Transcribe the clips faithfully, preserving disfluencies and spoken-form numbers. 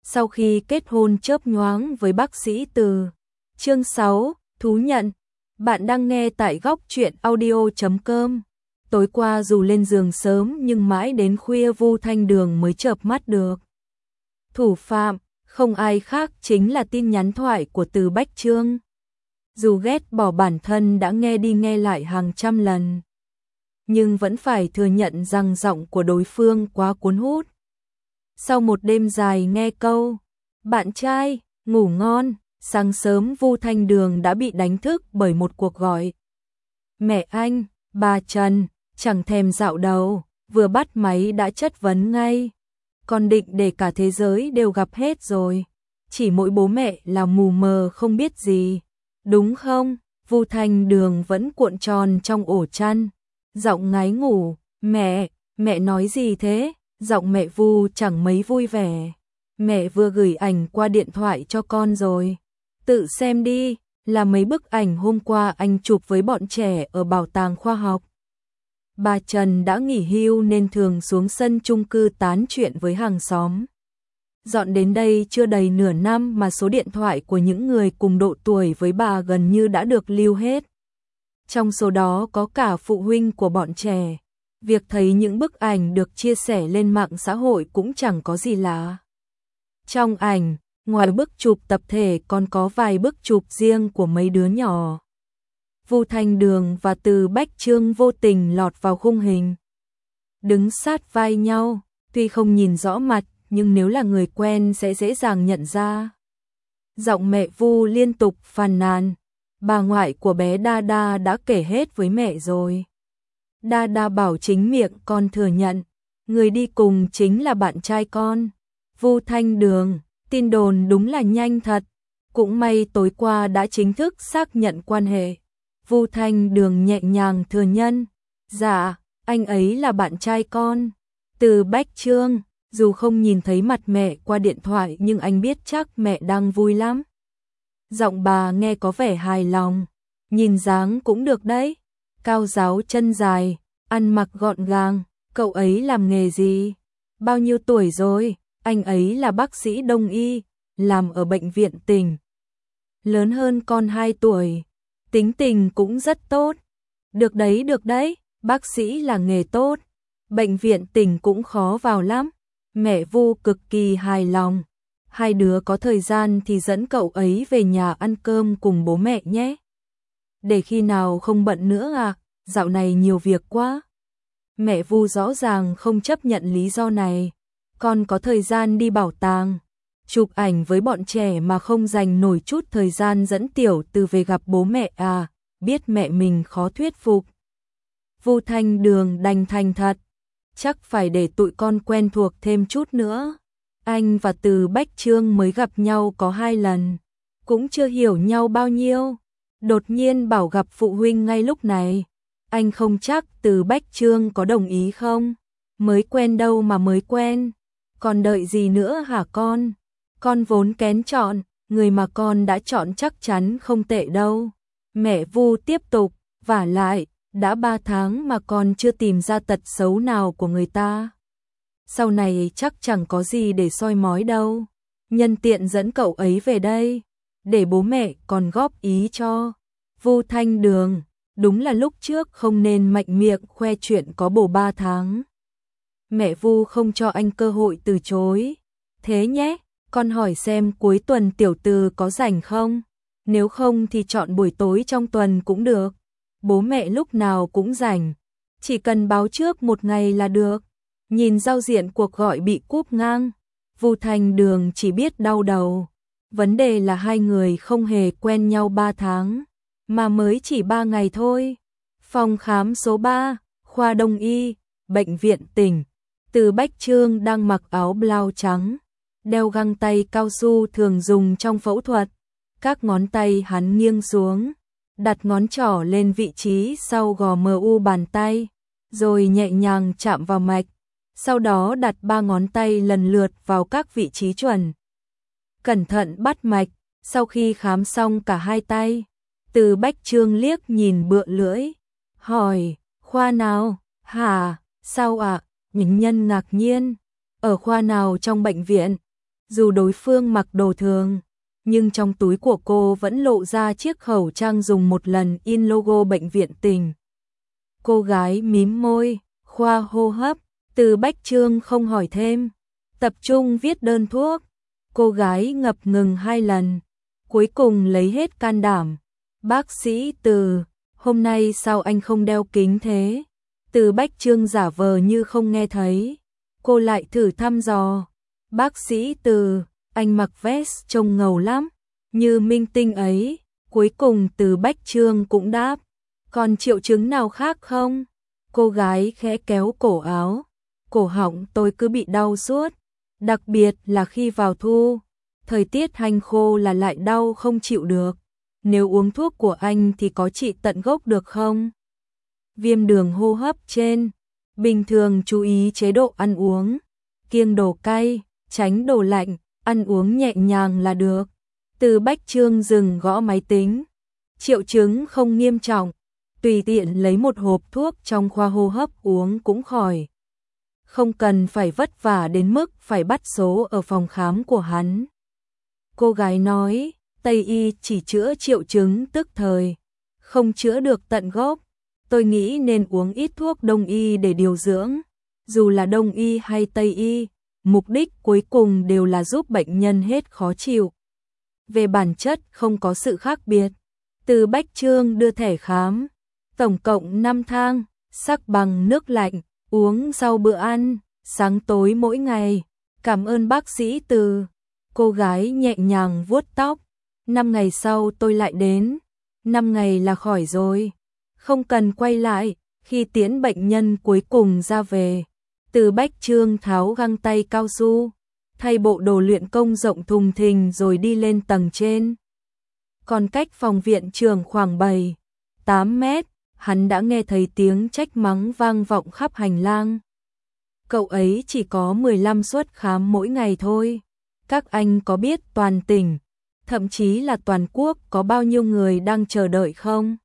sau khi kết hôn chớp nhoáng với bác sĩ Từ. Chương sáu, thú nhận. Bạn đang nghe tại góc truyện audio chấm com. Tối qua dù lên giường sớm nhưng mãi đến khuya Vu Thanh Đường mới chợp mắt được. Thủ phạm, không ai khác chính là tin nhắn thoại của Từ Bách Chương. Dù ghét bỏ bản thân đã nghe đi nghe lại hàng trăm lần, nhưng vẫn phải thừa nhận rằng giọng của đối phương quá cuốn hút. Sau một đêm dài nghe câu "Bạn trai, ngủ ngon", sáng sớm Vu Thanh Đường đã bị đánh thức bởi một cuộc gọi. Mẹ anh, bà Trần, chẳng thèm dạo đầu, vừa bắt máy đã chất vấn ngay. Con định để cả thế giới đều gặp hết rồi, chỉ mỗi bố mẹ là mù mờ không biết gì, đúng không? Vu Thanh Đường vẫn cuộn tròn trong ổ chăn, giọng ngái ngủ. Mẹ, mẹ nói gì thế? Giọng mẹ Vu chẳng mấy vui vẻ. Mẹ vừa gửi ảnh qua điện thoại cho con rồi, tự xem đi, là mấy bức ảnh hôm qua anh chụp với bọn trẻ ở bảo tàng khoa học. Bà Trần đã nghỉ hưu nên thường xuống sân chung cư tán chuyện với hàng xóm. Dọn đến đây chưa đầy nửa năm mà số điện thoại của những người cùng độ tuổi với bà gần như đã được lưu hết. Trong số đó có cả phụ huynh của bọn trẻ. Việc thấy những bức ảnh được chia sẻ lên mạng xã hội cũng chẳng có gì lạ. Trong ảnh, ngoài bức chụp tập thể còn có vài bức chụp riêng của mấy đứa nhỏ. Vu Thanh Đường và Từ Bách Chương vô tình lọt vào khung hình. Đứng sát vai nhau, tuy không nhìn rõ mặt, nhưng nếu là người quen sẽ dễ dàng nhận ra. Giọng mẹ Vu liên tục phàn nàn, bà ngoại của bé Đa Đa đã kể hết với mẹ rồi. Đa Đa bảo chính miệng con thừa nhận, người đi cùng chính là bạn trai con. Vu Thanh Đường, tin đồn đúng là nhanh thật. Cũng may tối qua đã chính thức xác nhận quan hệ. Vu Thanh Đường nhẹ nhàng thừa nhận, dạ, anh ấy là bạn trai con. Từ Bách Chương, dù không nhìn thấy mặt mẹ qua điện thoại nhưng anh biết chắc mẹ đang vui lắm. Giọng bà nghe có vẻ hài lòng, nhìn dáng cũng được đấy. Cao ráo chân dài, ăn mặc gọn gàng, cậu ấy làm nghề gì? Bao nhiêu tuổi rồi? Anh ấy là bác sĩ đông y, làm ở bệnh viện tỉnh. Lớn hơn con hai tuổi, tính tình cũng rất tốt. Được đấy, được đấy, bác sĩ là nghề tốt, bệnh viện tỉnh cũng khó vào lắm. Mẹ Vu cực kỳ hài lòng. Hai đứa có thời gian thì dẫn cậu ấy về nhà ăn cơm cùng bố mẹ nhé. Để khi nào không bận nữa à, dạo này nhiều việc quá. Mẹ Vu rõ ràng không chấp nhận lý do này. Con có thời gian đi bảo tàng, chụp ảnh với bọn trẻ mà không dành nổi chút thời gian dẫn Tiểu Từ về gặp bố mẹ à, biết mẹ mình khó thuyết phục. Vu Thanh Đường đành thành thật, chắc phải để tụi con quen thuộc thêm chút nữa. Anh và Từ Bách Chương mới gặp nhau có hai lần, cũng chưa hiểu nhau bao nhiêu. Đột nhiên bảo gặp phụ huynh ngay lúc này, anh không chắc Từ Bách Chương có đồng ý không. Mới quen đâu mà mới quen, còn đợi gì nữa hả con? Con vốn kén chọn, người mà con đã chọn chắc chắn không tệ đâu. Mẹ Vu tiếp tục, vả lại, đã ba tháng mà con chưa tìm ra tật xấu nào của người ta. Sau này chắc chẳng có gì để soi mói đâu. Nhân tiện dẫn cậu ấy về đây, để bố mẹ còn góp ý cho. Vu Thanh Đường, đúng là lúc trước không nên mạnh miệng khoe chuyện có bầu ba tháng. Mẹ Vu không cho anh cơ hội từ chối. Thế nhé, con hỏi xem cuối tuần Tiểu Từ có rảnh không? Nếu không thì chọn buổi tối trong tuần cũng được. Bố mẹ lúc nào cũng rảnh, chỉ cần báo trước một ngày là được. Nhìn giao diện cuộc gọi bị cúp ngang, Vu Thanh Đường chỉ biết đau đầu. Vấn đề là hai người không hề quen nhau ba tháng, mà mới chỉ ba ngày thôi. Phòng khám số ba, khoa đông y, bệnh viện tỉnh. Từ Bách Chương đang mặc áo blau trắng, đeo găng tay cao su thường dùng trong phẫu thuật. Các ngón tay hắn nghiêng xuống, đặt ngón trỏ lên vị trí sau gò em u bàn tay, rồi nhẹ nhàng chạm vào mạch. Sau đó đặt ba ngón tay lần lượt vào các vị trí chuẩn. Cẩn thận bắt mạch, sau khi khám xong cả hai tay, Từ Bách Chương liếc nhìn bựa lưỡi, hỏi, khoa nào? Hả, sao ạ? À? Những nhân ngạc nhiên, ở khoa nào trong bệnh viện? Dù đối phương mặc đồ thường, nhưng trong túi của cô vẫn lộ ra chiếc khẩu trang dùng một lần in logo bệnh viện tỉnh. Cô gái mím môi, khoa hô hấp, Từ Bách Trương không hỏi thêm, tập trung viết đơn thuốc. Cô gái ngập ngừng hai lần, cuối cùng lấy hết can đảm. Bác sĩ Từ, hôm nay sao anh không đeo kính thế? Từ Bách Trương giả vờ như không nghe thấy. Cô lại thử thăm dò. Bác sĩ Từ, anh mặc vest trông ngầu lắm, như minh tinh ấy. Cuối cùng Từ Bách Trương cũng đáp. Còn triệu chứng nào khác không? Cô gái khẽ kéo cổ áo. Cổ họng tôi cứ bị đau suốt, đặc biệt là khi vào thu. Thời tiết hanh khô là lại đau không chịu được. Nếu uống thuốc của anh thì có trị tận gốc được không? Viêm đường hô hấp trên. Bình thường chú ý chế độ ăn uống. Kiêng đồ cay, tránh đồ lạnh, ăn uống nhẹ nhàng là được. Từ Bách Trương dừng gõ máy tính. Triệu chứng không nghiêm trọng. Tùy tiện lấy một hộp thuốc trong khoa hô hấp uống cũng khỏi. Không cần phải vất vả đến mức phải bắt số ở phòng khám của hắn. Cô gái nói, Tây y chỉ chữa triệu chứng tức thời, không chữa được tận gốc. Tôi nghĩ nên uống ít thuốc Đông y để điều dưỡng. Dù là Đông y hay Tây y, mục đích cuối cùng đều là giúp bệnh nhân hết khó chịu. Về bản chất không có sự khác biệt. Từ Bách Trương đưa thẻ khám, tổng cộng năm thang, sắc bằng nước lạnh, uống sau bữa ăn, sáng tối mỗi ngày. Cảm ơn bác sĩ Từ. Cô gái nhẹ nhàng vuốt tóc. Năm ngày sau tôi lại đến. Năm ngày là khỏi rồi. Không cần quay lại. Khi tiễn bệnh nhân cuối cùng ra về, Từ Bách Trương tháo găng tay cao su, thay bộ đồ luyện công rộng thùng thình rồi đi lên tầng trên. Còn cách phòng viện trưởng khoảng bảy, tám mét, hắn đã nghe thấy tiếng trách mắng vang vọng khắp hành lang. Cậu ấy chỉ có mười lăm suất khám mỗi ngày thôi. Các anh có biết toàn tỉnh, thậm chí là toàn quốc có bao nhiêu người đang chờ đợi không?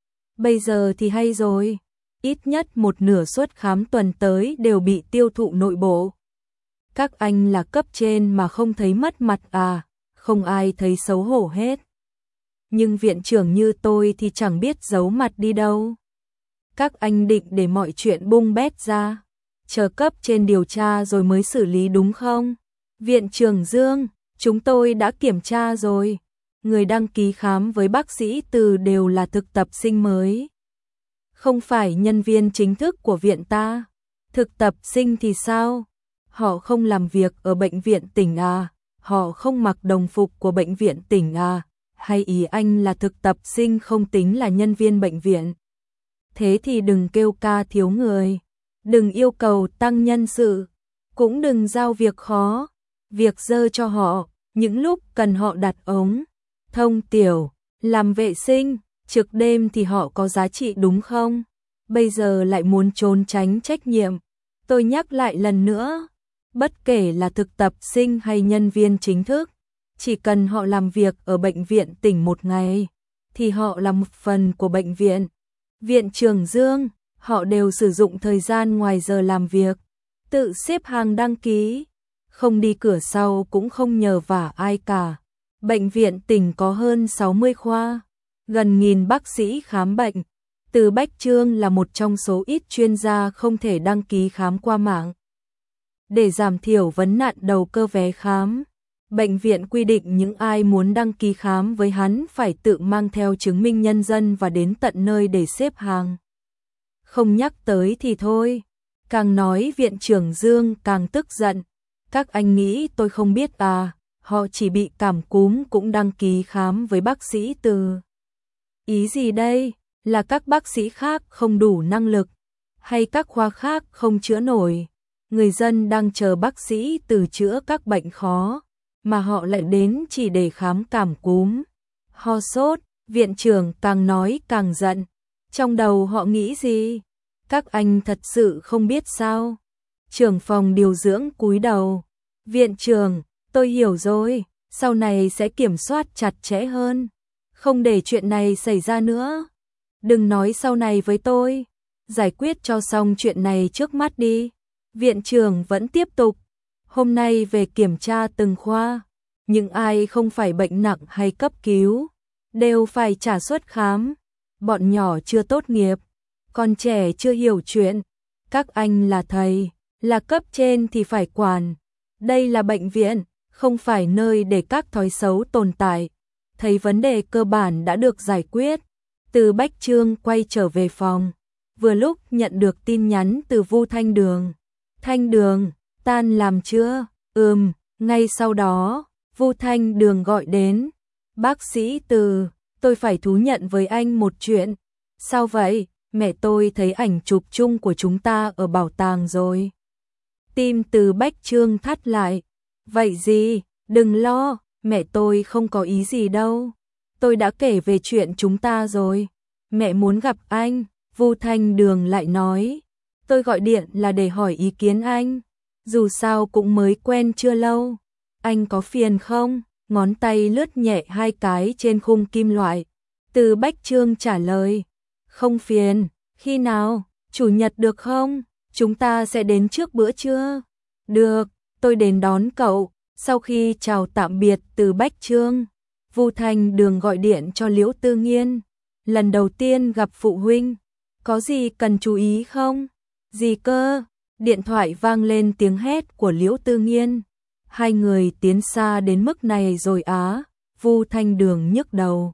Bây giờ thì hay rồi, ít nhất một nửa suất khám tuần tới đều bị tiêu thụ nội bộ. Các anh là cấp trên mà không thấy mất mặt à, không ai thấy xấu hổ hết. Nhưng viện trưởng như tôi thì chẳng biết giấu mặt đi đâu. Các anh định để mọi chuyện bung bét ra, chờ cấp trên điều tra rồi mới xử lý đúng không? Viện trưởng Dương, chúng tôi đã kiểm tra rồi. Người đăng ký khám với bác sĩ Từ đều là thực tập sinh mới, không phải nhân viên chính thức của viện ta. Thực tập sinh thì sao? Họ không làm việc ở bệnh viện tỉnh à? Họ không mặc đồng phục của bệnh viện tỉnh à? Hay ý anh là thực tập sinh không tính là nhân viên bệnh viện? Thế thì đừng kêu ca thiếu người, đừng yêu cầu tăng nhân sự, cũng đừng giao việc khó, việc dơ cho họ. Những lúc cần họ đặt ống, thông tiểu, làm vệ sinh, trực đêm thì họ có giá trị đúng không? Bây giờ lại muốn trốn tránh trách nhiệm. Tôi nhắc lại lần nữa, bất kể là thực tập sinh hay nhân viên chính thức, chỉ cần họ làm việc ở bệnh viện tỉnh một ngày, thì họ là một phần của bệnh viện. Viện trưởng Dương, họ đều sử dụng thời gian ngoài giờ làm việc, tự xếp hàng đăng ký, không đi cửa sau cũng không nhờ vả ai cả. Bệnh viện tỉnh có hơn sáu mươi khoa, gần nghìn bác sĩ khám bệnh. Từ Bách Trương là một trong số ít chuyên gia không thể đăng ký khám qua mạng. Để giảm thiểu vấn nạn đầu cơ vé khám, bệnh viện quy định những ai muốn đăng ký khám với hắn phải tự mang theo chứng minh nhân dân và đến tận nơi để xếp hàng. Không nhắc tới thì thôi, càng nói viện trưởng Dương càng tức giận. Các anh nghĩ tôi không biết à, họ chỉ bị cảm cúm cũng đăng ký khám với bác sĩ Từ. Ý gì đây? Là các bác sĩ khác không đủ năng lực, hay các khoa khác không chữa nổi? Người dân đang chờ bác sĩ Từ chữa các bệnh khó, mà họ lại đến chỉ để khám cảm cúm, ho sốt. Viện trưởng càng nói càng giận. Trong đầu họ nghĩ gì? Các anh thật sự không biết sao? Trưởng phòng điều dưỡng cúi đầu. Viện trưởng, tôi hiểu rồi, sau này sẽ kiểm soát chặt chẽ hơn, không để chuyện này xảy ra nữa. Đừng nói sau này với tôi, giải quyết cho xong chuyện này trước mắt đi. Viện trưởng vẫn tiếp tục. hôm nay về kiểm tra từng khoa, những ai không phải bệnh nặng hay cấp cứu, đều phải trả suất khám. Bọn nhỏ chưa tốt nghiệp, còn trẻ chưa hiểu chuyện, các anh là thầy, là cấp trên thì phải quản. Đây là bệnh viện, không phải nơi để các thói xấu tồn tại. Thấy vấn đề cơ bản đã được giải quyết, Từ Bách Trương quay trở về phòng, vừa lúc nhận được tin nhắn từ Vu Thanh Đường. Thanh Đường, tan làm chưa? Ừm, ngay sau đó, Vu Thanh Đường gọi đến. Bác sĩ Từ, tôi phải thú nhận với anh một chuyện. Sao vậy? Mẹ tôi thấy ảnh chụp chung của chúng ta ở bảo tàng rồi. Tim Từ Bách Trương thắt lại. Vậy gì? Đừng lo, mẹ tôi không có ý gì đâu. Tôi đã kể về chuyện chúng ta rồi. Mẹ muốn gặp anh, Vu Thanh Đường lại nói. Tôi gọi điện là để hỏi ý kiến anh. Dù sao cũng mới quen chưa lâu. Anh có phiền không? Ngón tay lướt nhẹ hai cái trên khung kim loại. Từ Bách Trương trả lời. Không phiền, khi nào? Chủ nhật được không? Chúng ta sẽ đến trước bữa trưa. Được, tôi đến đón cậu. Sau khi chào tạm biệt Từ Bách Trương, Vu Thanh Đường gọi điện cho Liễu Tư Nghiên. Lần đầu tiên gặp phụ huynh, có gì cần chú ý không? Gì cơ? Điện thoại vang lên tiếng hét của Liễu Tư Nghiên. Hai người tiến xa đến mức này rồi á? Vu Thanh Đường nhức đầu.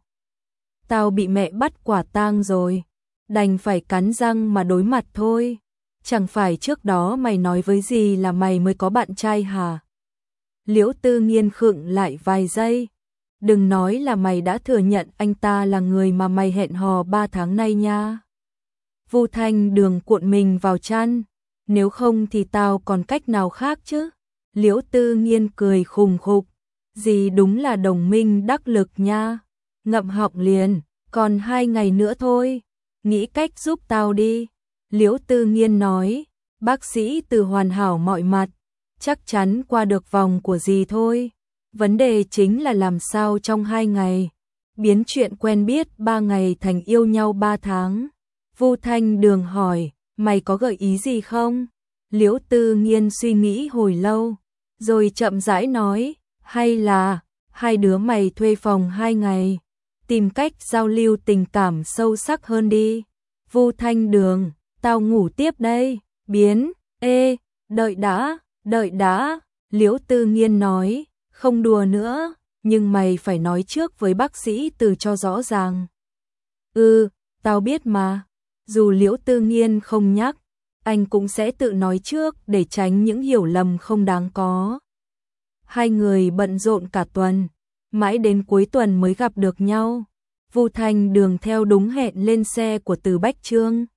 Tao bị mẹ bắt quả tang rồi, đành phải cắn răng mà đối mặt thôi. Chẳng phải trước đó mày nói với dì là mày mới có bạn trai hả? Liễu Tư Nghiên khựng lại vài giây. Đừng nói là mày đã thừa nhận anh ta là người mà mày hẹn hò ba tháng nay nha. Vu Thanh Đường cuộn mình vào chăn. Nếu không thì tao còn cách nào khác chứ? Liễu Tư Nghiên cười khùng khục. Dì đúng là đồng minh đắc lực nha. Ngậm họng liền, còn hai ngày nữa thôi. Nghĩ cách giúp tao đi. Liễu Tư Nghiên nói. Bác sĩ Từ hoàn hảo mọi mặt, chắc chắn qua được vòng của dì thôi. Vấn đề chính là làm sao trong hai ngày biến chuyện quen biết ba ngày thành yêu nhau ba tháng. Vu Thanh Đường hỏi, mày có gợi ý gì không? Liễu Tư Nghiên suy nghĩ hồi lâu, rồi chậm rãi nói, hay là hai đứa mày thuê phòng hai ngày, tìm cách giao lưu tình cảm sâu sắc hơn đi. Vu Thanh Đường, tao ngủ tiếp đây. Biến, ê, đợi đã, đợi đã. Liễu Tư Nghiên nói, không đùa nữa, nhưng mày phải nói trước với bác sĩ Từ cho rõ ràng. Ừ, tao biết mà. Dù Liễu Tư Nghiên không nhắc, anh cũng sẽ tự nói trước để tránh những hiểu lầm không đáng có. Hai người bận rộn cả tuần, mãi đến cuối tuần mới gặp được nhau. Vu Thanh Đường theo đúng hẹn lên xe của Từ Bách Trương,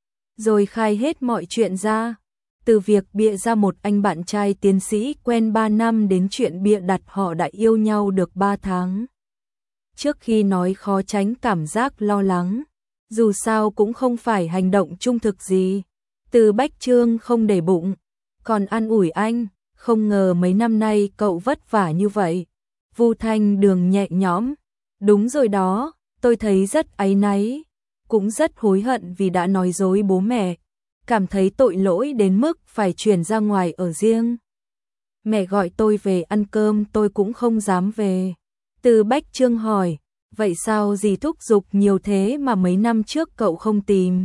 rồi khai hết mọi chuyện ra. Từ việc bịa ra một anh bạn trai tiến sĩ quen ba năm đến chuyện bịa đặt họ đã yêu nhau được ba tháng. Trước khi nói khó tránh cảm giác lo lắng, dù sao cũng không phải hành động trung thực gì. Từ Bách Trương không để bụng, còn an ủi anh, không ngờ mấy năm nay cậu vất vả như vậy. Vu Thanh Đường nhẹ nhõm, đúng rồi đó, tôi thấy rất áy náy, cũng rất hối hận vì đã nói dối bố mẹ, cảm thấy tội lỗi đến mức phải chuyển ra ngoài ở riêng. Mẹ gọi tôi về ăn cơm tôi cũng không dám về. Từ Bách Trương hỏi, vậy sao dì thúc giục nhiều thế mà mấy năm trước cậu không tìm?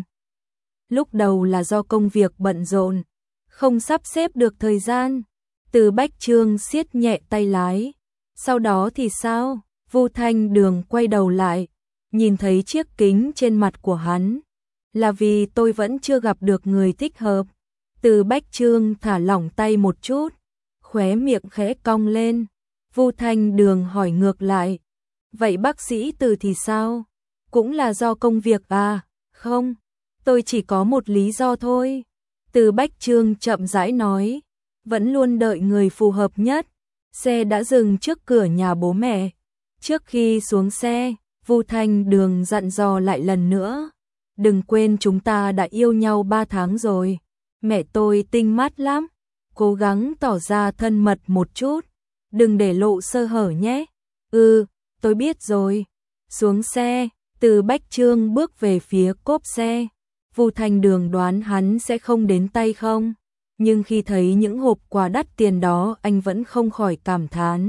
Lúc đầu là do công việc bận rộn, không sắp xếp được thời gian. Từ Bách Trương siết nhẹ tay lái. Sau đó thì sao? Vu Thanh Đường quay đầu lại, nhìn thấy chiếc kính trên mặt của hắn. Là vì tôi vẫn chưa gặp được người thích hợp. Từ Bách Trương thả lỏng tay một chút, khóe miệng khẽ cong lên. Vu Thanh Đường hỏi ngược lại, vậy bác sĩ Từ thì sao? Cũng là do công việc à? Không, tôi chỉ có một lý do thôi. Từ Bách Trương chậm rãi nói, vẫn luôn đợi người phù hợp nhất. Xe đã dừng trước cửa nhà bố mẹ. Trước khi xuống xe, Vu Thanh Đường dặn dò lại lần nữa, đừng quên chúng ta đã yêu nhau ba tháng rồi. Mẹ tôi tinh mắt lắm, cố gắng tỏ ra thân mật một chút, đừng để lộ sơ hở nhé. Ừ, tôi biết rồi. Xuống xe, Từ Bách Trương bước về phía cốp xe. Vu Thanh Đường đoán hắn sẽ không đến tay không? nhưng khi thấy những hộp quà đắt tiền đó anh vẫn không khỏi cảm thán.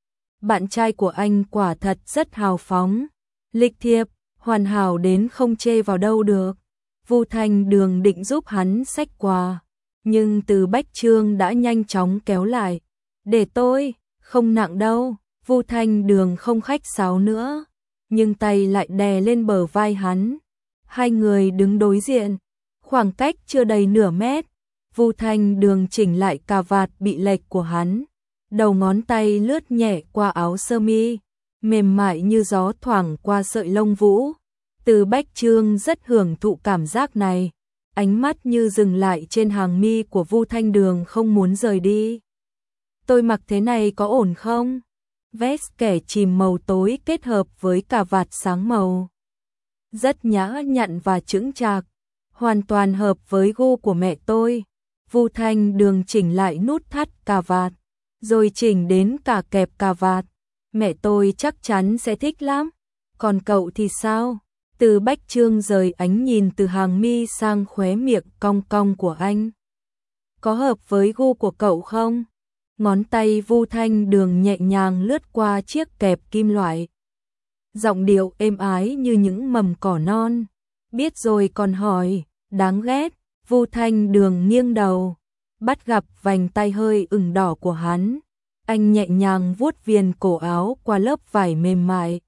Bạn trai của anh quả thật rất hào phóng, lịch thiệp, hoàn hảo đến không chê vào đâu được. Vu Thanh Đường định giúp hắn xách quà, nhưng Từ Bách Trương đã nhanh chóng kéo lại. Để tôi, không nặng đâu. Vu Thanh Đường không khách sáo nữa, nhưng tay lại đè lên bờ vai hắn. Hai người đứng đối diện, khoảng cách chưa đầy nửa mét. Vu Thanh Đường chỉnh lại cà vạt bị lệch của hắn, đầu ngón tay lướt nhẹ qua áo sơ mi, mềm mại như gió thoảng qua sợi lông vũ. Từ Bách Trương rất hưởng thụ cảm giác này, ánh mắt như dừng lại trên hàng mi của Vu Thanh Đường không muốn rời đi. Tôi mặc thế này có ổn không? Vest kẻ chìm màu tối kết hợp với cà vạt sáng màu. Rất nhã nhặn và chững chạc, hoàn toàn hợp với gu của mẹ tôi. Vu Thanh Đường chỉnh lại nút thắt cà vạt, rồi chỉnh đến cả kẹp cà vạt. Mẹ tôi chắc chắn sẽ thích lắm. Còn cậu thì sao? Từ Bách Trương rời ánh nhìn từ hàng mi sang khóe miệng cong cong của anh. Có hợp với gu của cậu không? Ngón tay Vu Thanh Đường nhẹ nhàng lướt qua chiếc kẹp kim loại. Giọng điệu êm ái như những mầm cỏ non. Biết rồi còn hỏi, đáng ghét. Vu Thanh Đường nghiêng đầu, bắt gặp vành tay hơi ửng đỏ của hắn. Anh nhẹ nhàng vuốt viền cổ áo qua lớp vải mềm mại.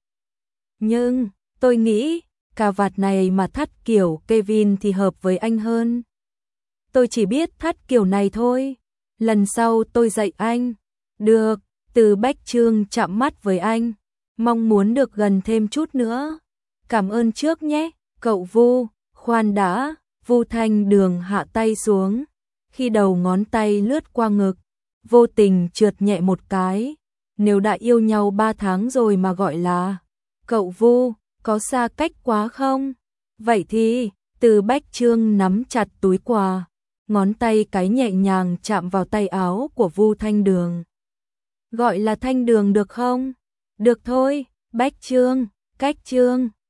Nhưng, tôi nghĩ, cà vạt này mà thắt kiểu Kevin thì hợp với anh hơn. Tôi chỉ biết thắt kiểu này thôi. Lần sau tôi dạy anh. Được, Từ Bách Trương chạm mắt với anh, mong muốn được gần thêm chút nữa. Cảm ơn trước nhé, cậu Vu. Khoan đã. Vu Thanh Đường hạ tay xuống, khi đầu ngón tay lướt qua ngực, vô tình trượt nhẹ một cái. Nếu đã yêu nhau ba tháng rồi mà gọi là cậu Vu, có xa cách quá không? Vậy thì, Từ Bách Trương nắm chặt túi quà, ngón tay cái nhẹ nhàng chạm vào tay áo của Vu Thanh Đường. Gọi là Thanh Đường được không? Được thôi, Bách Trương, Cách Trương.